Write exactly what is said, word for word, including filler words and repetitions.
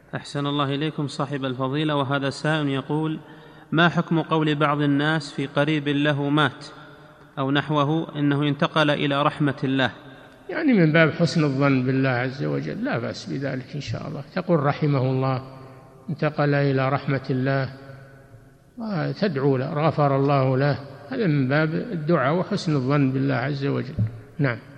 أحسن الله إليكم صاحب الفضيلة، وهذا سائل يقول: ما حكم قول بعض الناس في قريب له مات أو نحوه إنه انتقل إلى رحمة الله؟ يعني من باب حسن الظن بالله عز وجل، لا بأس بذلك إن شاء الله، تقول رحمه الله، انتقل إلى رحمة الله، وتدعو له غفر الله له، هذا من باب الدعاء وحسن الظن بالله عز وجل. نعم.